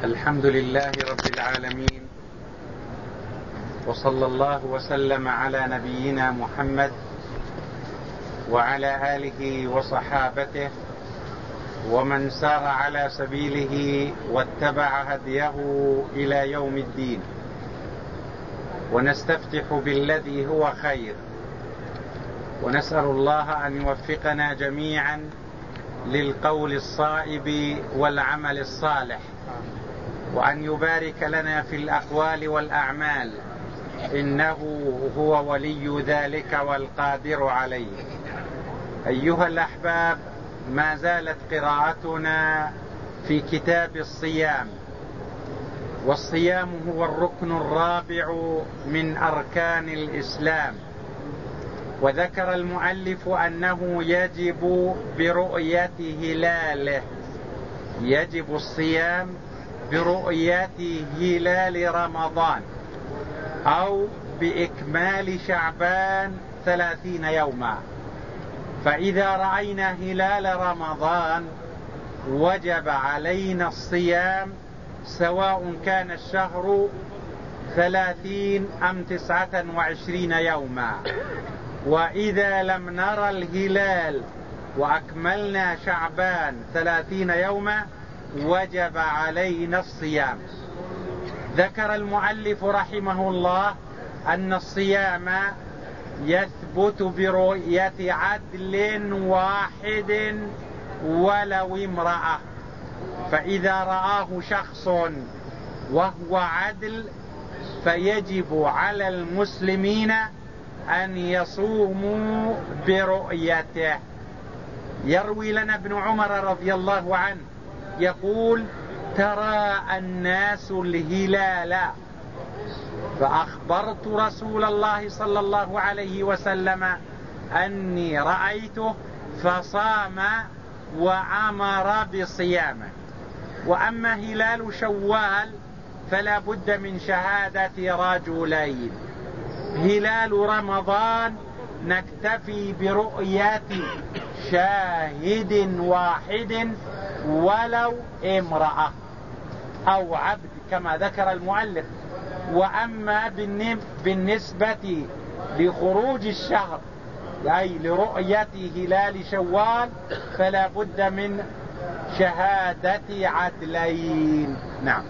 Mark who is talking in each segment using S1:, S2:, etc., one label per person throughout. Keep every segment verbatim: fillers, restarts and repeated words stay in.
S1: الحمد لله رب العالمين، وصلى الله وسلم على نبينا محمد وعلى آله وصحابته ومن سار على سبيله واتبع هديه إلى يوم الدين. ونستفتح بالذي هو خير، ونسأل الله أن يوفقنا جميعا للقول الصائب والعمل الصالح، وأن يبارك لنا في الأقوال والأعمال، إنه هو ولي ذلك والقادر عليه. أيها الأحباب، ما زالت قراءتنا في كتاب الصيام، والصيام هو الركن الرابع من أركان الإسلام. وذكر المؤلف أنه يجب برؤية هلاله، يجب الصيام برؤية هلال رمضان أو بإكمال شعبان ثلاثين يوما. فإذا رأينا هلال رمضان وجب علينا الصيام، سواء كان الشهر ثلاثين أم تسعة وعشرين يوما. وإذا لم نرى الهلال وأكملنا شعبان ثلاثين يوما وجب علينا الصيام. ذكر المؤلف رحمه الله أن الصيام يثبت برؤية عدل واحد ولو امرأة. فإذا رآه شخص وهو عدل فيجب على المسلمين أن يصوموا برؤيته. يروي لنا ابن عمر رضي الله عنه يقول: ترى الناس الهلال فأخبرت رسول الله صلى الله عليه وسلم أني رأيته فصام وأمر بصيامه. وأما هلال شوال فلا بد من شهادة رجلين. هلال رمضان نكتفي برؤية شاهد واحد ولو امرأة أو عبد كما ذكر المؤلف. وأما بالنسبة لخروج الشهر أي لرؤية هلال شوال فلا بد من شهادة عدلين. نعم.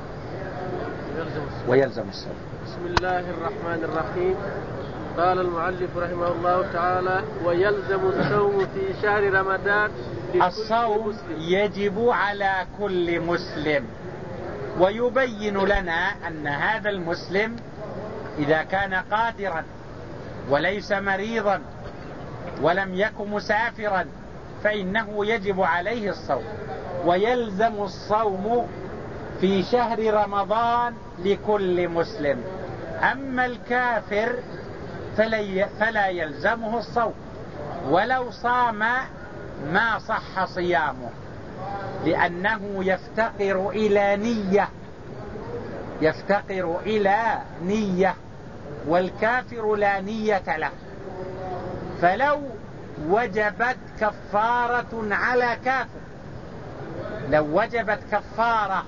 S1: ويلزم الصوم.
S2: بسم الله الرحمن الرحيم. قال المؤلف رحمه الله تعالى: ويلزم الصوم في شهر رمضان.
S1: الصوم يجب على كل مسلم، ويبين لنا أن هذا المسلم إذا كان قادرا وليس مريضا ولم يكن مسافرا فإنه يجب عليه الصوم. ويلزم الصوم في شهر رمضان لكل مسلم. أما الكافر فلا يلزمه الصوم، ولو صام ما صح صيامه، لأنه يفتقر إلى نية، يفتقر إلى نية، والكافر لا نية له. فلو وجبت كفارة على كافر، لو وجبت كفارة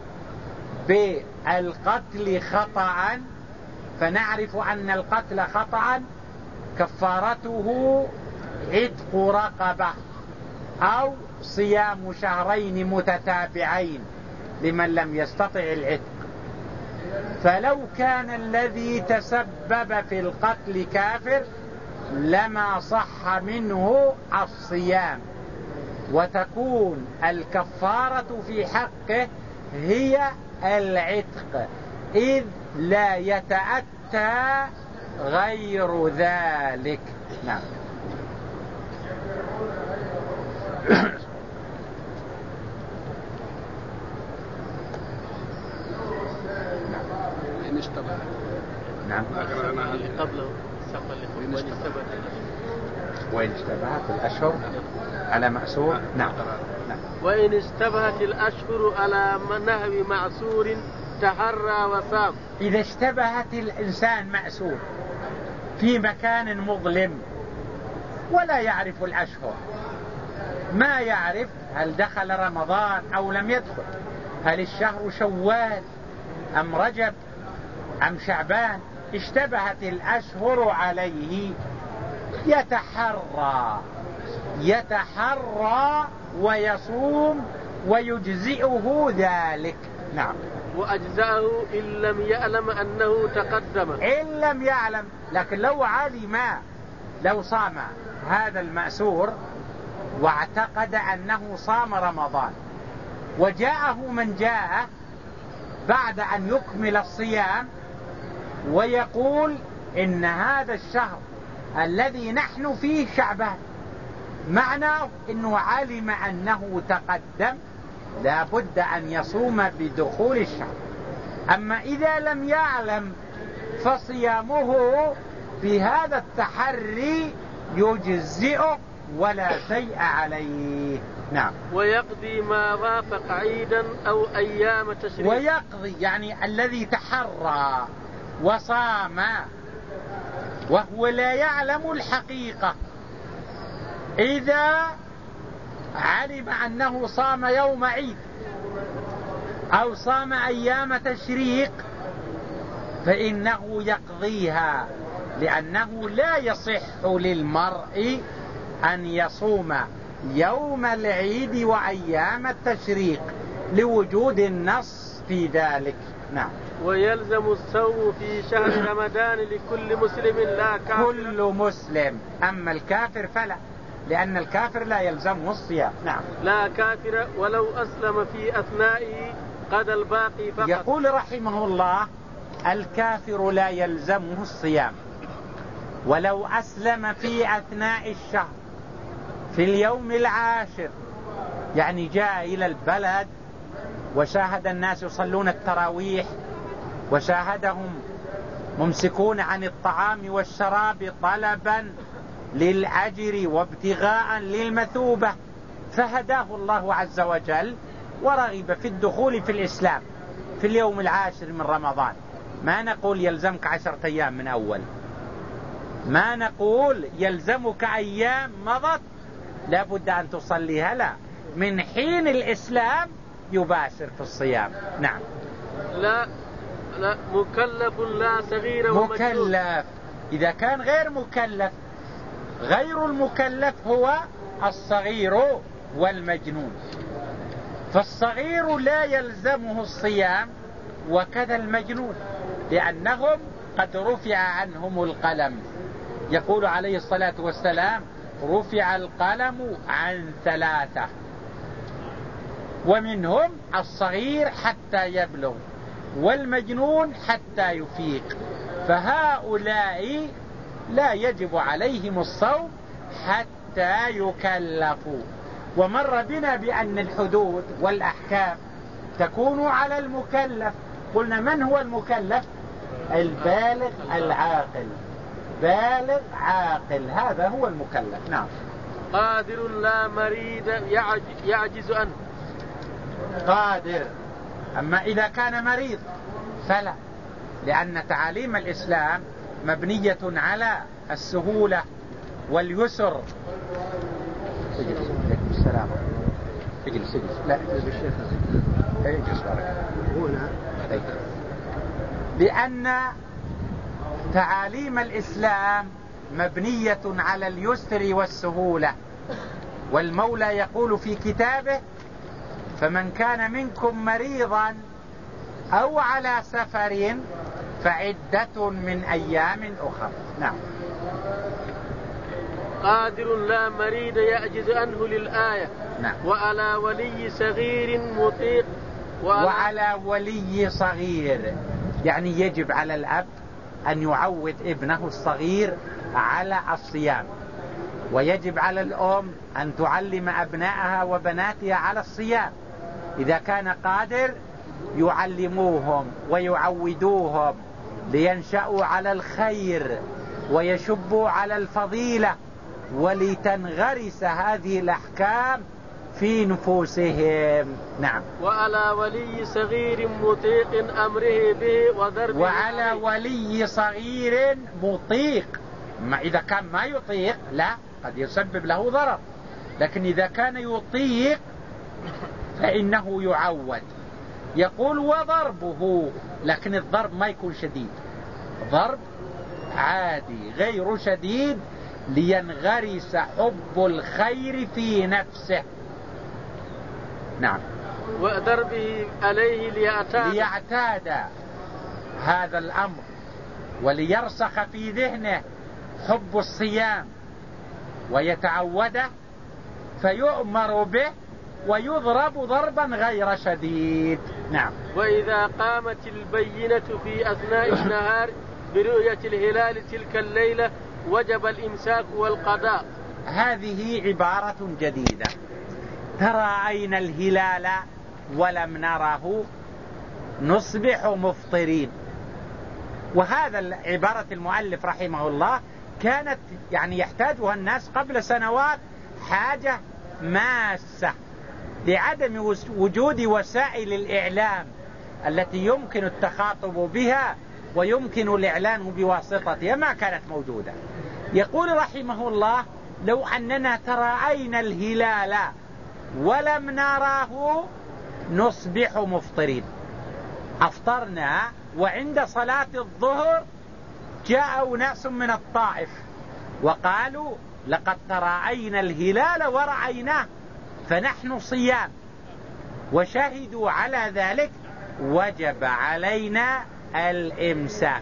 S1: بالقتل خطأ، فنعرف أن القتل خطأ كفارته عتق رقبة أو صيام شهرين متتابعين لمن لم يستطع العتق. فلو كان الذي تسبب في القتل كافر لما صح منه الصيام، وتكون الكفارة في حقه هي العتق، إذ لا يتأتى غير ذلك. نعم.
S2: إن اشتبه.
S1: نعم.
S2: قبله وإن اشتبه.
S1: وإن اشتبهت الأشهر على مأسور. نعم. نعم.
S2: وإن اشتبهت الأشهر على نهو معسور تحرى وصام.
S1: إذا اشتبهت الإنسان مأسور في مكان مظلم ولا يعرف الأشهر، ما يعرف هل دخل رمضان أو لم يدخل، هل الشهر شوال أم رجب أم شعبان؟ اشتبهت الأشهر عليه، يتحرى يتحرى ويصوم ويجزئه ذلك. نعم.
S2: وأجزأه إن لم يعلم أنه تقدم.
S1: إن لم يعلم، لكن لو علم، لو صام هذا المأسور واعتقد أنه صام رمضان وجاءه من جاء بعد أن يكمل الصيام ويقول إن هذا الشهر الذي نحن فيه شعبان، معناه إنه علم أنه تقدم، لا بد أن يصوم بدخول الشهر. أما إذا لم يعلم فصيامه بهذا التحري يجزئه ولا شيء عليه. نعم.
S2: ويقضي ما وافق عيدا أو أيام تشريق.
S1: ويقضي يعني الذي تحرى وصام وهو لا يعلم الحقيقة، إذا علم أنه صام يوم عيد أو صام أيام تشريق فإنه يقضيها، لأنه لا يصح للمرء أن يصوم يوم العيد وأيام التشريق لوجود النص في ذلك. نعم.
S2: ويلزم الصوم في شهر رمضان لكل مسلم لا كافر.
S1: كل مسلم، أما الكافر فلا، لأن الكافر لا يلزمه الصيام. نعم.
S2: لا كافر ولو أسلم في أثنائه قد الباقي فقط.
S1: يقول رحمه الله: الكافر لا يلزمه الصيام ولو أسلم في أثناء الشهر في اليوم العاشر، يعني جاء إلى البلد وشاهد الناس يصلون التراويح وشاهدهم ممسكون عن الطعام والشراب طلبا للأجر وابتغاء للمثوبة، فهداه الله عز وجل ورغب في الدخول في الإسلام في اليوم العاشر من رمضان. ما نقول يلزمك عشرة أيام من أول، ما نقول يلزمك أيام مضت لابد أن تصليها، لا، من حين الإسلام يباشر في الصيام. نعم.
S2: لا لا مكلف لا صغير ومجنون.
S1: مكلف إذا كان غير مكلف، غير المكلف هو الصغير والمجنون، فالصغير لا يلزمه الصيام وكذا المجنون، لأنهم قد رفع عنهم القلم. يقول عليه الصلاة والسلام: رفع القلم عن ثلاثة، ومنهم الصغير حتى يبلغ والمجنون حتى يفيق، فهؤلاء لا يجب عليهم الصوم حتى يكلفوا. ومر بنا بأن الحدود والأحكام تكون على المكلف. قلنا من هو المكلف؟ البالغ العاقل، بالغ عاقل، هذا هو المكلف. نعم.
S2: قادر لا مريض يعجز عنه.
S1: قادر، أما إذا كان مريض فلا، لأن تعاليم الإسلام مبنية على السهولة واليسر. اجلس. السلام. اجلس اجلس. لا اجلس بالشيخ. اجلس بارك. هنا. لأن تعاليم الإسلام مبنية على اليسر والسهولة، والمولى يقول في كتابه: فمن كان منكم مريضا أو على سفر فعدة من أيام أخرى. نعم.
S2: قادر لا مريض يعجز عنه للآية.
S1: نعم.
S2: وعلى ولي صغير مطيق.
S1: وعلى, وعلى ولي صغير يعني يجب على الأب أن يعود ابنه الصغير على الصيام، ويجب على الأم أن تعلم أبنائها وبناتها على الصيام. إذا كان قادر يعلموهم ويعودوهم لينشأوا على الخير ويشبوا على الفضيلة، ولتنغرس هذه الأحكام في نفوسهم. نعم.
S2: وعلى ولي صغير مطيق أمره به وضربه.
S1: وعلى ولي صغير مطيق، ما إذا كان ما يطيق لا، قد يسبب له ضرر، لكن إذا كان يطيق فإنه يعود. يقول وضربه، لكن الضرب ما يكون شديد، ضرب عادي غير شديد، لينغرس حب الخير في نفسه. نعم.
S2: وضربه عليه ليعتاد
S1: ليعتاد هذا الأمر وليرسخ في ذهنه حب الصيام ويتعوده، فيؤمر به ويضرب ضربا غير شديد. نعم.
S2: وإذا قامت البينة في أثناء النهار برؤية الهلال تلك الليلة وجب الإمساك والقضاء.
S1: هذه عبارة جديدة. ترى الهلال ولم نره نصبح مفطرين. وهذا عبارة المؤلف رحمه الله كانت يعني يحتاجها الناس قبل سنوات حاجة ماسة، لعدم وجود وسائل الإعلام التي يمكن التخاطب بها ويمكن الإعلان بواسطتها، ما كانت موجودة. يقول رحمه الله: لو أننا ترأينا الهلال ولم نراه نصبح مفطرين. أفطرنا، وعند صلاة الظهر جاءوا ناس من الطائف وقالوا: لقد ترأينا الهلال ورأيناه فنحن صيام، وشهدوا على ذلك، وجب علينا الإمساك،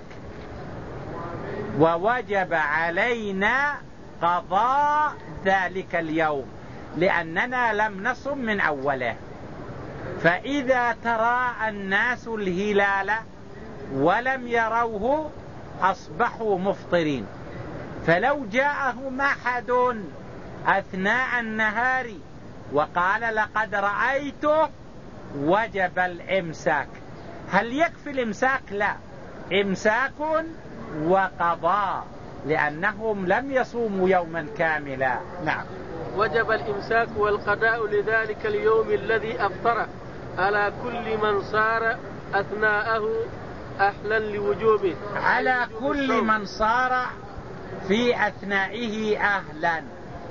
S1: ووجب علينا قضاء ذلك اليوم لأننا لم نصم من أوله. فإذا تراءى الناس الهلال ولم يروه أصبحوا مفطرين. فلو جاءهم أحد أثناء النهار وقال: لقد رأيته، وجب الإمساك. هل يكفي الإمساك؟ لا، إمساك وقضاء، لأنهم لم يصوموا يوما كاملا. نعم.
S2: وجب الإمساك والقضاء لذلك اليوم الذي أفطره على كل من صار أثناءه أهلا لوجوبه،
S1: على كل من صار في أثنائه أهلا.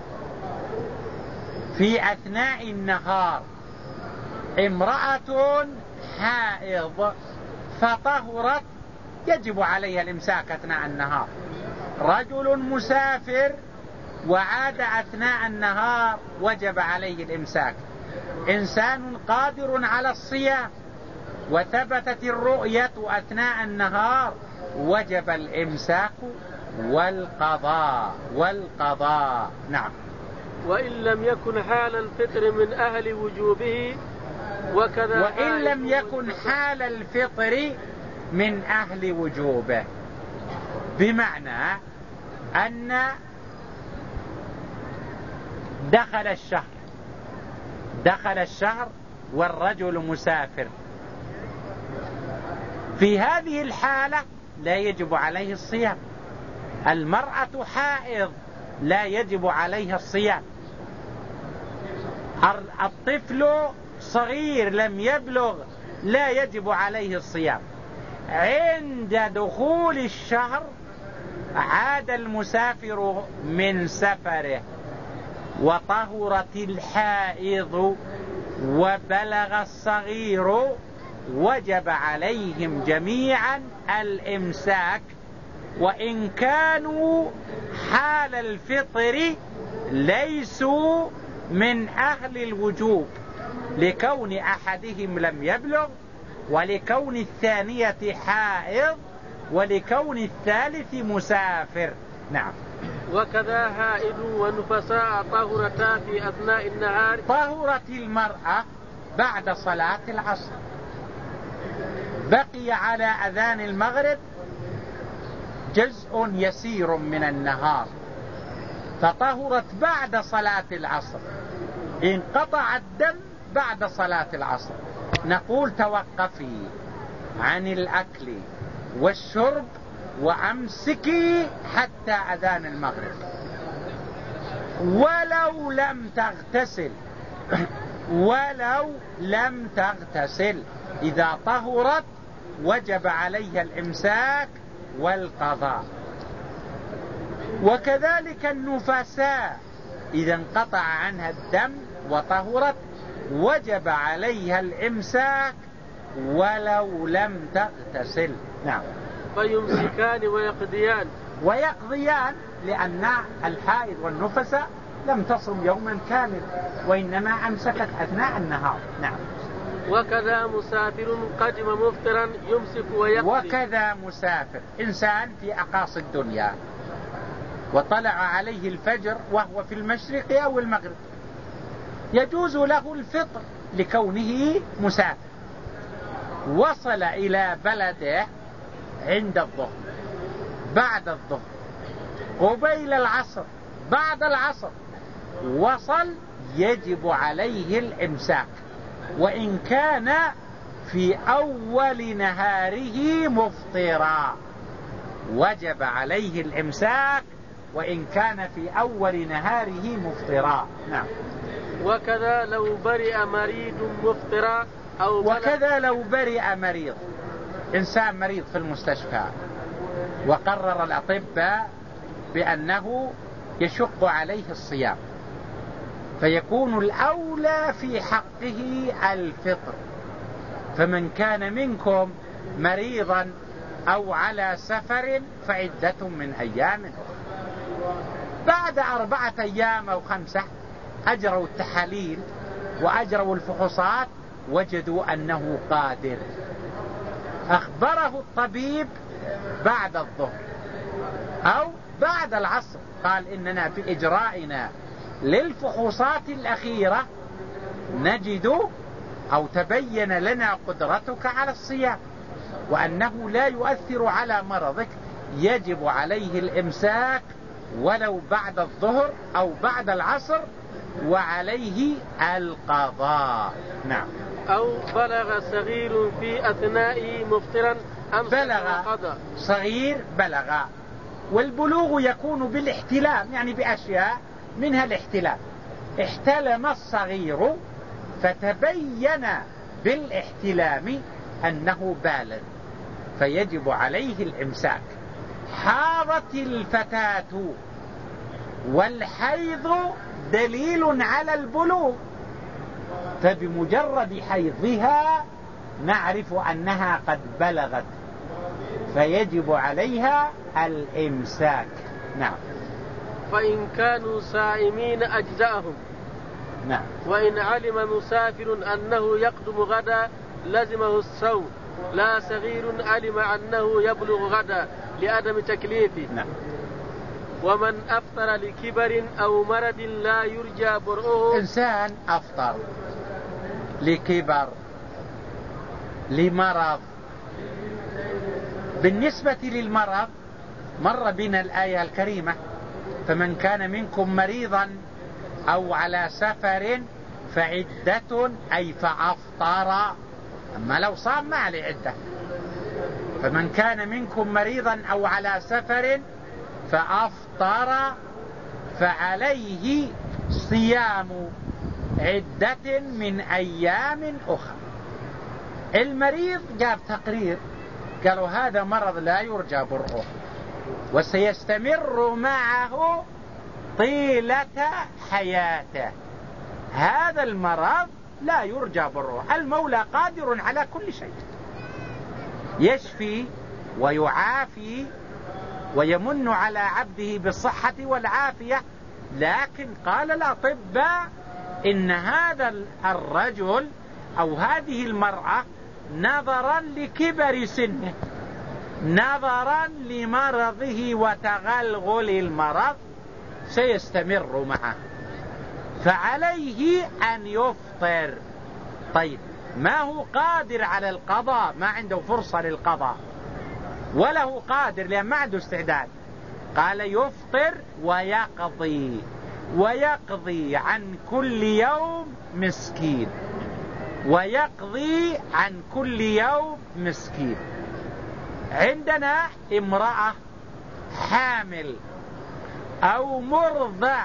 S1: في أثناء النهار امرأة حائض فطهرت يجب عليها الإمساك أثناء النهار. رجل مسافر وعاد أثناء النهار وجب عليه الإمساك. إنسان قادر على الصيام وثبتت الرؤية أثناء النهار وجب الإمساك والقضاء والقضاء. نعم.
S2: وإن لم يكن حال الفطر من أهل وجوبه وكذا
S1: وإن لم يكن حال الفطر من أهل وجوبه، بمعنى أن دخل الشهر دخل الشهر والرجل مسافر، في هذه الحالة لا يجب عليه الصيام. المرأة حائض لا يجب عليها الصيام. الطفل صغير لم يبلغ لا يجب عليه الصيام. عند دخول الشهر عاد المسافر من سفره وطهرت الحائض وبلغ الصغير، وجب عليهم جميعا الإمساك، وإن كانوا حال الفطر ليسوا من أهل الوجوب، لكون أحدهم لم يبلغ، ولكون الثانية حائض، ولكون الثالث مسافر. نعم.
S2: وكذا حائض ونفساء طهرتا في أثناء النهار.
S1: طهرت المرأة بعد صلاة العصر، بقي على أذان المغرب جزء يسير من النهار، فطهرت بعد صلاة العصر. انقطع الدم بعد صلاة العصر، نقول توقفي عن الأكل والشرب وأمسكي حتى أذان المغرب، ولو لم تغتسل ولو لم تغتسل إذا طهرت وجب عليها الإمساك والقضاء. وكذلك النفساء إذا انقطع عنها الدم وطهرت وجب عليها الإمساك ولو لم تغتسل. نعم.
S2: فيمسكان ويقضيان
S1: ويقضيان لأن الحائض والنفساء لم تصم يوما كامل، وإنما أمسكت أثناء النهار. نعم.
S2: وكذا مسافر قدم مفطرا يمسك ويقضي.
S1: وكذا مسافر، إنسان في أقاصي الدنيا وطلع عليه الفجر وهو في المشرق أو المغرب، يجوز له الفطر لكونه مسافر. وصل إلى بلده عند الظهر، بعد الظهر، قبيل العصر، بعد العصر، وصل، يجب عليه الإمساك، وإن كان في أول نهاره مفطرا وجب عليه الإمساك وإن كان في أول نهاره مفطرا. نعم.
S2: وكذا لو برئ مريض مفطرا أو
S1: وكذا لو برئ مريض، إنسان مريض في المستشفى وقرر الأطباء بأنه يشق عليه الصيام، فيكون الأولى في حقه الفطر. فمن كان منكم مريضا أو على سفر فعدة من أيام أخرى. بعد أربعة أيام أو خمسة أجروا التحاليل وأجروا الفحوصات، وجدوا أنه قادر. أخبره الطبيب بعد الظهر أو بعد العصر، قال إننا في إجرائنا للفحوصات الأخيرة نجد أو تبين لنا قدرتك على الصيام وأنه لا يؤثر على مرضك، يجب عليه الإمساك ولو بعد الظهر أو بعد العصر، وعليه القضاء. نعم.
S2: أو بلغ صغير في أثناء مفطرا أمسك وقضى.
S1: صغير بلغ، والبلوغ يكون بالاحتلام، يعني بأشياء منها الاحتلام. احتلم الصغير فتبين بالاحتلام أنه بالغ فيجب عليه الإمساك. حاضت الفتاة، والحيض دليل على البلوغ، فبمجرد حيضها نعرف أنها قد بلغت فيجب عليها الإمساك. نعم.
S2: فإن كانوا صائمين أجزأهم.
S1: نعم.
S2: وإن علم مسافر أنه يقدم غدا لزمه الصوم، لا صغير علم أنه يبلغ غدا لعدم تكليفه.
S1: نعم.
S2: ومن أفطر لكبر أو مرض لا يرجى برؤه.
S1: إنسان أفطر لكبر، لمرض. بالنسبة للمرض مر بنا الآية الكريمة: فمن كان منكم مريضا أو على سفر فعدة، أي فأفطر. أما لو صام ما عليه عدة. فمن كان منكم مريضا أو على سفر فأفطر فعليه صيام عدة من أيام أخرى. المريض جاب تقرير قالوا هذا مرض لا يرجى برؤه وسيستمر معه طيلة حياته، هذا المرض لا يرجى برؤه. المولى قادر على كل شيء، يشفي ويعافي ويمن على عبده بالصحة والعافية، لكن قال الأطباء إن هذا الرجل أو هذه المرأة نظرا لكبر سنه، نظرا لمرضه وتغلغل المرض سيستمر معه، فعليه أن يفطر. طيب، ما هو قادر على القضاء، ما عنده فرصة للقضاء وله قادر لأن ما عنده استعداد، قال يفطر ويقضي، ويقضي عن كل يوم مسكين، ويقضي عن كل يوم مسكين. عندنا امرأة حامل أو مرضع،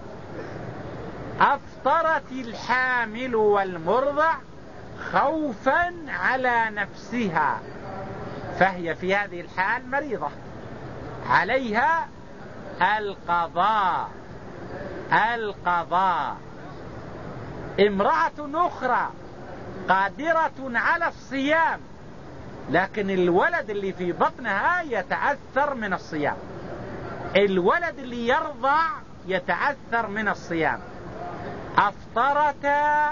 S1: أفطرت الحامل والمرضع خوفا على نفسها، فهي في هذه الحال مريضة، عليها القضاء. القضاء. امرأة أخرى قادرة على الصيام، لكن الولد اللي في بطنها يتأثر من الصيام. الولد اللي يرضع يتأثر من الصيام. أفطرتا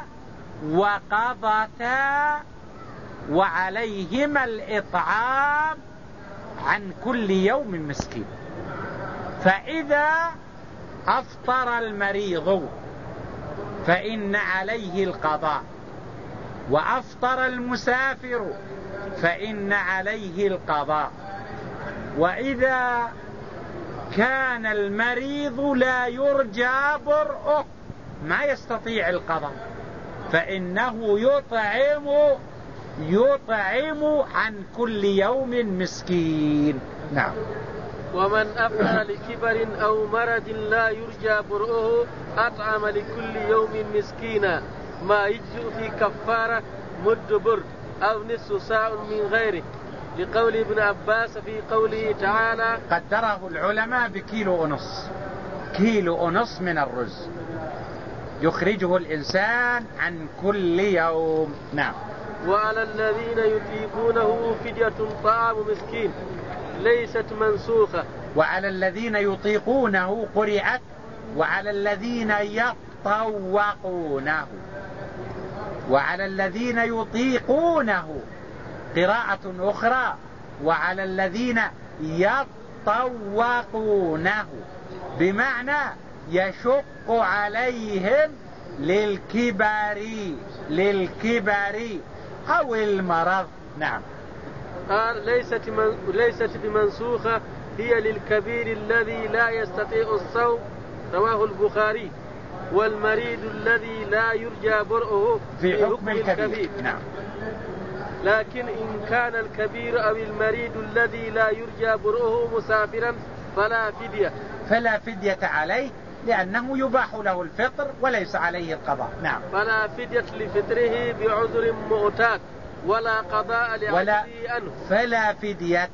S1: وقضتا وعليهما الإطعام عن كل يوم مسكين. فإذا أفطر المريض فإن عليه القضاء، وأفطر المسافر فإن عليه القضاء. وإذا كان المريض لا يرجى برؤه ما يستطيع القضاء فإنه يطعم يطعم عن كل يوم مسكين. نعم.
S2: ومن أفطر لكبر أو مرض لا يرجى برؤه أطعم لكل يوم مسكينا، ما يجزئ في كفارة مد برد أو نصف ساع من غيره، لقول ابن عباس في قوله تعالى
S1: قدره العلماء بكيلو ونص، كيلو ونص من الرز يخرجه الإنسان عن كل يوم. نعم.
S2: وعلى الذين يطيقونه فدية طعام مسكين ليست منسوخة.
S1: وعلى الذين يطيقونه قرئت وعلى الذين يطوقونه، وعلى الذين يطيقونه قراءة أخرى وعلى الذين يطوقونه، بمعنى يشق عليهم للكبر للكبر أو المرض. نعم.
S2: قال ليست من ليست بمنسوخة، هي للكبير الذي لا يستطيع الصوم، رواه البخاري، والمريض الذي لا يرجى برؤه
S1: في حكم الكبير. الكبير. نعم.
S2: لكن إن كان الكبير أو المريض الذي لا يرجى برؤه مسافرا فلا فدية
S1: فلا فدية عليه، لأنه يباح له الفطر وليس عليه القضاء. نعم.
S2: فلا فدية لفطره بعذر معتاد ولا قضاء لعجزه عنه.
S1: فلا فدية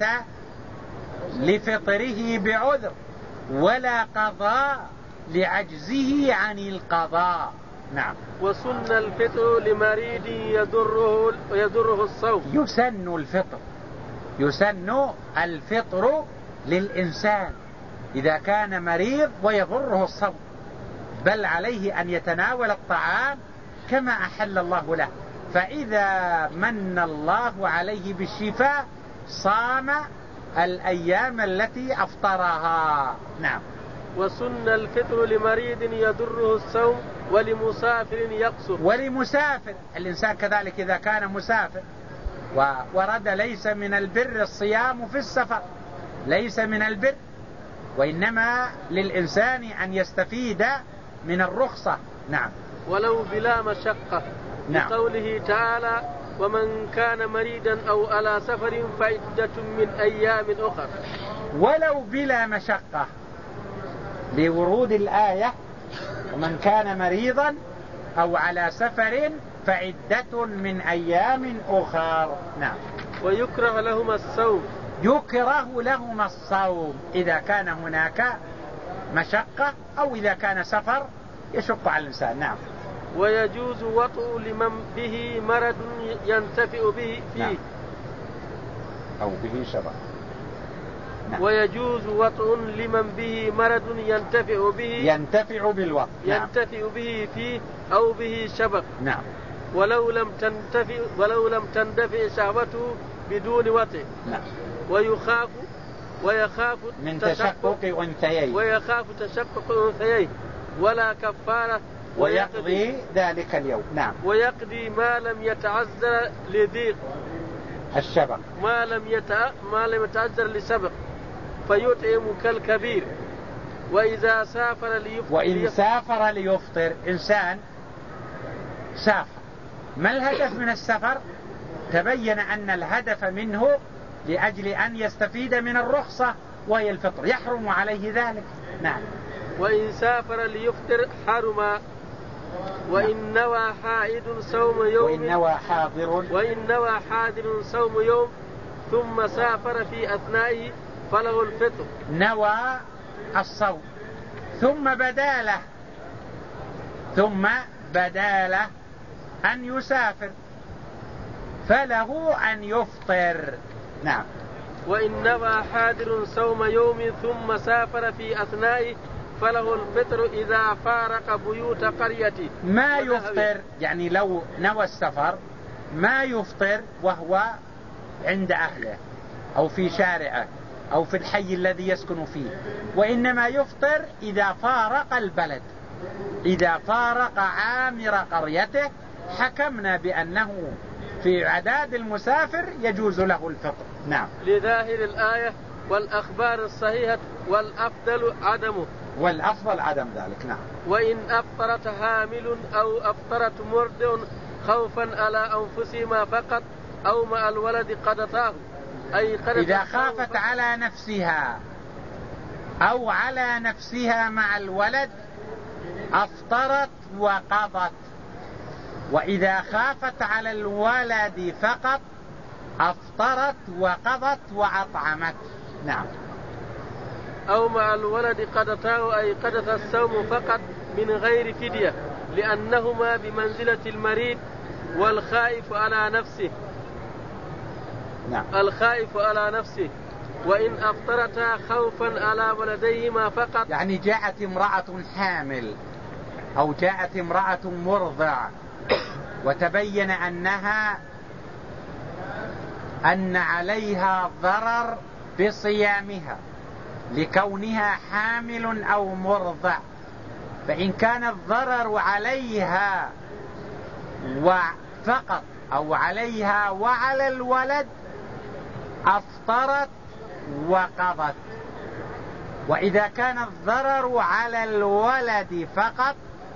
S1: لفطره بعذر ولا قضاء لعجزه عن القضاء. نعم.
S2: وسن الفطر لمريض يضره يضره الصوم.
S1: يسن الفطر يسن الفطر للإنسان إذا كان مريض ويضره الصوم، بل عليه أن يتناول الطعام كما أحل الله له، فإذا من الله عليه بالشفاء صام الأيام التي أفطرها. نعم.
S2: وسن الفطر لمريض يضره الصوم ولمسافر يقصر.
S1: ولمسافر الإنسان كذلك إذا كان مسافر وورد ليس من البر الصيام في السفر، ليس من البر، وإنما للإنسان أن يستفيد من الرخصة. نعم.
S2: ولو بلا مشقة.
S1: نعم.
S2: لقوله تعالى ومن كان مريضا أو على سفر فعدة من أيام أخر.
S1: ولو بلا مشقة لورود الآية ومن كان مريضا أو على سفر فعدة من أيام أخر. نعم.
S2: ويكره لهما الصوم.
S1: يكره لهما الصوم إذا كان هناك مشقة أو إذا كان سفر يشق على الإنسان. نعم.
S2: ويجوز وطء لمن به مرض ينتفع به فيه.
S1: نعم. أو به شبه.
S2: نعم. ويجوز وطء لمن به مرض ينتفع به
S1: ينتفع بالوطء. نعم.
S2: ينتفع به فيه أو به شبق.
S1: نعم.
S2: ولو لم تنتفع ولو لم تندفع شهوته بدون وطء.
S1: نعم.
S2: ويخاف ويخاف
S1: من تشقق أنثيين
S2: ويخاف تشقق أنثيين ولا كفارة
S1: ويقضي ذلك اليوم. نعم.
S2: ويقضي ما لم يتعذر لضيق
S1: الشبق،
S2: ما لم يتع... ما لم يتعذر لسبق، فيطعم كالكبير. وإذا سافر ليفطر
S1: وإن سافر ليفطر إنسان سافر، ما الهدف من السفر؟ تبين أن الهدف منه لأجل أن يستفيد من الرخصة وهي الفطر، يحرم عليه ذلك. نعم.
S2: وإن سافر ليفطر حرم. وإن نوى حائد صوم يوم
S1: وإن نوى حاضر
S2: وإن نوى حاضر صوم يوم ثم سافر في أثنائه فله الفطر.
S1: نوى الصوم ثم بداله ثم بداله أن يسافر فله أن يفطر. نعم.
S2: وإن نوى حاضر صوم يوم ثم سافر في أثنائه فله الفطر إذا فارق بيوت قريته.
S1: ما يفطر يعني لو نوى السفر ما يفطر وهو عند أهله أو في شارعه أو في الحي الذي يسكن فيه، وإنما يفطر إذا فارق البلد. إذا فارق عامر قريته حكمنا بأنه في عداد المسافر يجوز له الفطر. نعم.
S2: لظاهر الآية والأخبار الصحيحة والأفضل عدمه.
S1: والأفضل عدم ذلك. نعم.
S2: وإن أفطرت حامل أو أفطرت مرضع خوفا على أنفسهما فقط أو مع الولد قدتاه، أي قدت
S1: إذا خافت على نفسها أو على نفسها مع الولد أفطرت وقضت، وإذا خافت على الولد فقط أفطرت وقضت وأطعمت. نعم.
S2: أو مع الولد قدتاه، أي قدت الصوم فقط من غير فدية، لأنهما بمنزلة المريض والخائف على نفسه.
S1: نعم.
S2: الخائف على نفسه. وإن أفطرتا خوفا على ولديهما فقط،
S1: يعني جاءت امرأة حامل أو جاءت امرأة مرضع وتبين أنها أن عليها ضرر بصيامها لكونها حامل أو مرضع، فإن كان الضرر عليها فقط أو عليها وعلى الولد أفطرت وقضت، وإذا كان الضرر على الولد فقط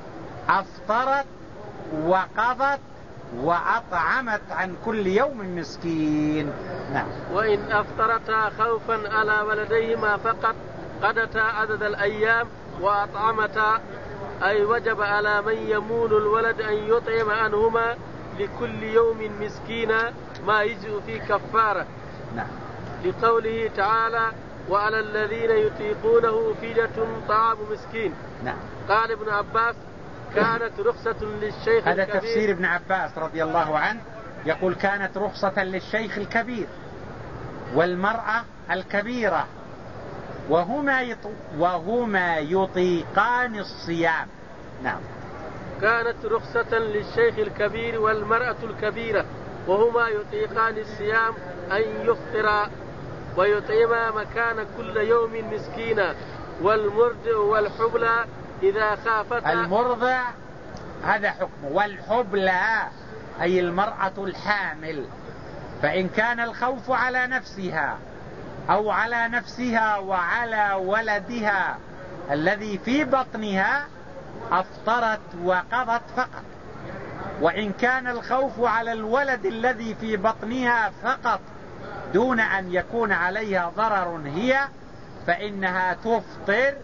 S1: أفطرت وقضت وأطعمت عن كل يوم مسكين. نعم.
S2: وإن أفطرتا خوفا على ولديهما فقط قضتا عدد الأيام وأطعمتا، أي وجب على من يمول الولد أن يطعم عنهما لكل يوم مسكينا ما يجزئ في كفارة.
S1: نعم.
S2: لقوله تعالى وعلى الذين يطيقونه فدية طعام مسكين.
S1: نعم.
S2: قال ابن عباس كانت رخصة للشيخ
S1: هذا
S2: الكبير.
S1: تفسير ابن عباس رضي الله عنه، يقول كانت رخصة للشيخ الكبير والمرأة الكبيرة وهما يط... وهما يطيقان الصيام. نعم.
S2: كانت رخصة للشيخ الكبير والمرأة الكبيرة وهما يطيقان الصيام أن يفطرا ويطعما مكان كل يوم مسكينا، والمرضع والحبلى إذا خافتا.
S1: المرضع هذا حكمه، والحبلى أي المرأة الحامل، فإن كان الخوف على نفسها أو على نفسها وعلى ولدها الذي في بطنها أفطرت وقضت فقط، وإن كان الخوف على الولد الذي في بطنها فقط دون أن يكون عليها ضرر هي فإنها تفطر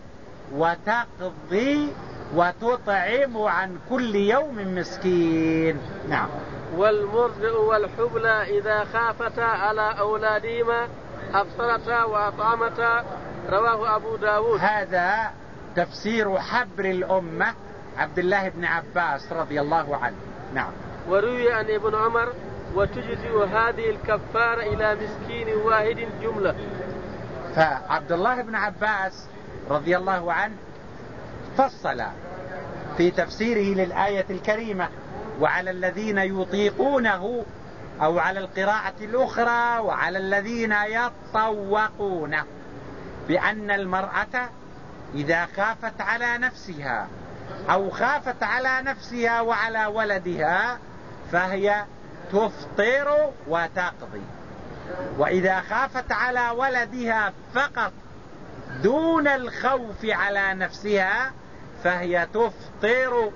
S1: وتقضي وتطعم عن كل يوم مسكين. نعم.
S2: والمرضع والحبلى إذا خافتا على أولادهما أفطرتا وأطعمتا، رواه أبو داود.
S1: هذا تفسير حبر الأمة عبد الله بن عباس رضي الله عنه. نعم.
S2: وروي عن ابن عمر وتجزئ هذه الكفارة إلى مسكين واحد جملة.
S1: فعبد الله بن عباس رضي الله عنه فصل في تفسيره للآية الكريمة وعلى الذين يطيقونه، أو على القراءة الأخرى وعلى الذين يطوقونه، بأن المرأة إذا خافت على نفسها أو خافت على نفسها وعلى ولدها فهي تفطر وتقضي، وإذا خافت على ولدها فقط دون الخوف على نفسها فهي تفطر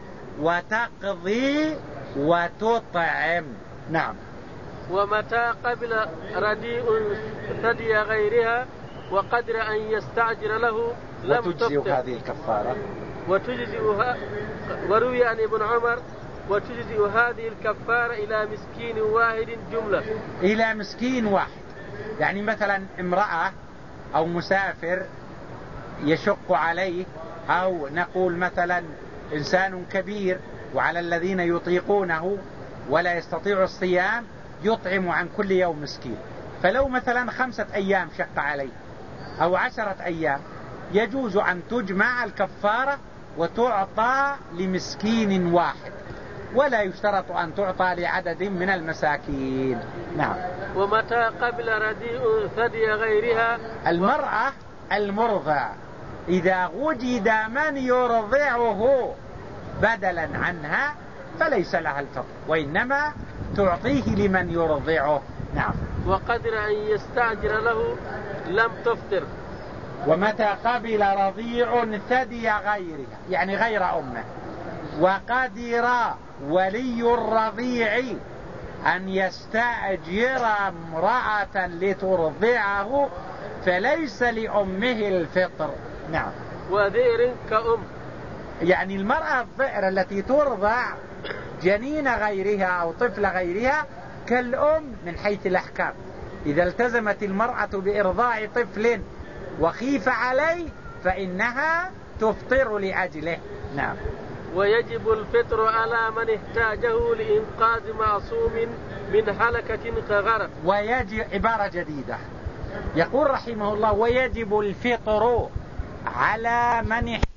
S1: وتقضي وتطعم. نعم.
S2: ومتى قبل رديء ثدي غيرها وقدر أن يستعجل له لم
S1: وتجزئ هذه الكفارة.
S2: وتجزئها. وروي عن ابن عمر وتجزئ هذه الكفارة إلى مسكين واحد جملة.
S1: إلى مسكين واحد، يعني مثلا امرأة أو مسافر يشق عليه، أو نقول مثلا إنسان كبير وعلى الذين يطيقونه ولا يستطيع الصيام يطعم عن كل يوم مسكين. فلو مثلا خمسة أيام شق عليه أو عشرة أيام يجوز أن تجمع الكفارة وتعطى لمسكين واحد، ولا يشترط أن تعطى لعدد من المساكين. نعم.
S2: ومتى قبل رديء ثدي غيرها؟
S1: المرأة المرضع إذا وجد من يرضعه بدلا عنها فليس لها الفطر، وإنما تعطيه لمن يرضعه. نعم.
S2: وقدر أن يستعجل له لم تفطر.
S1: ومتى قبل رضيع ثدي غيرها يعني غير أمه، وقدر ولي الرضيع أن يستأجر امرأة لترضعه فليس لأمه الفطر. نعم.
S2: وذئر كأم
S1: يعني المرأة الضئر التي ترضع جنين غيرها أو طفل غيرها كالأم من حيث الأحكام. إذا التزمت المرأة بإرضاع طفل وخيف عليه فإنها تفطر لأجله. نعم.
S2: ويجب الفطر على من احتاجه لإنقاذ معصوم من هلكة كغرق.
S1: ويجب عبارة جديدة يقول رحمه الله: ويجب الفطر على من احتاجه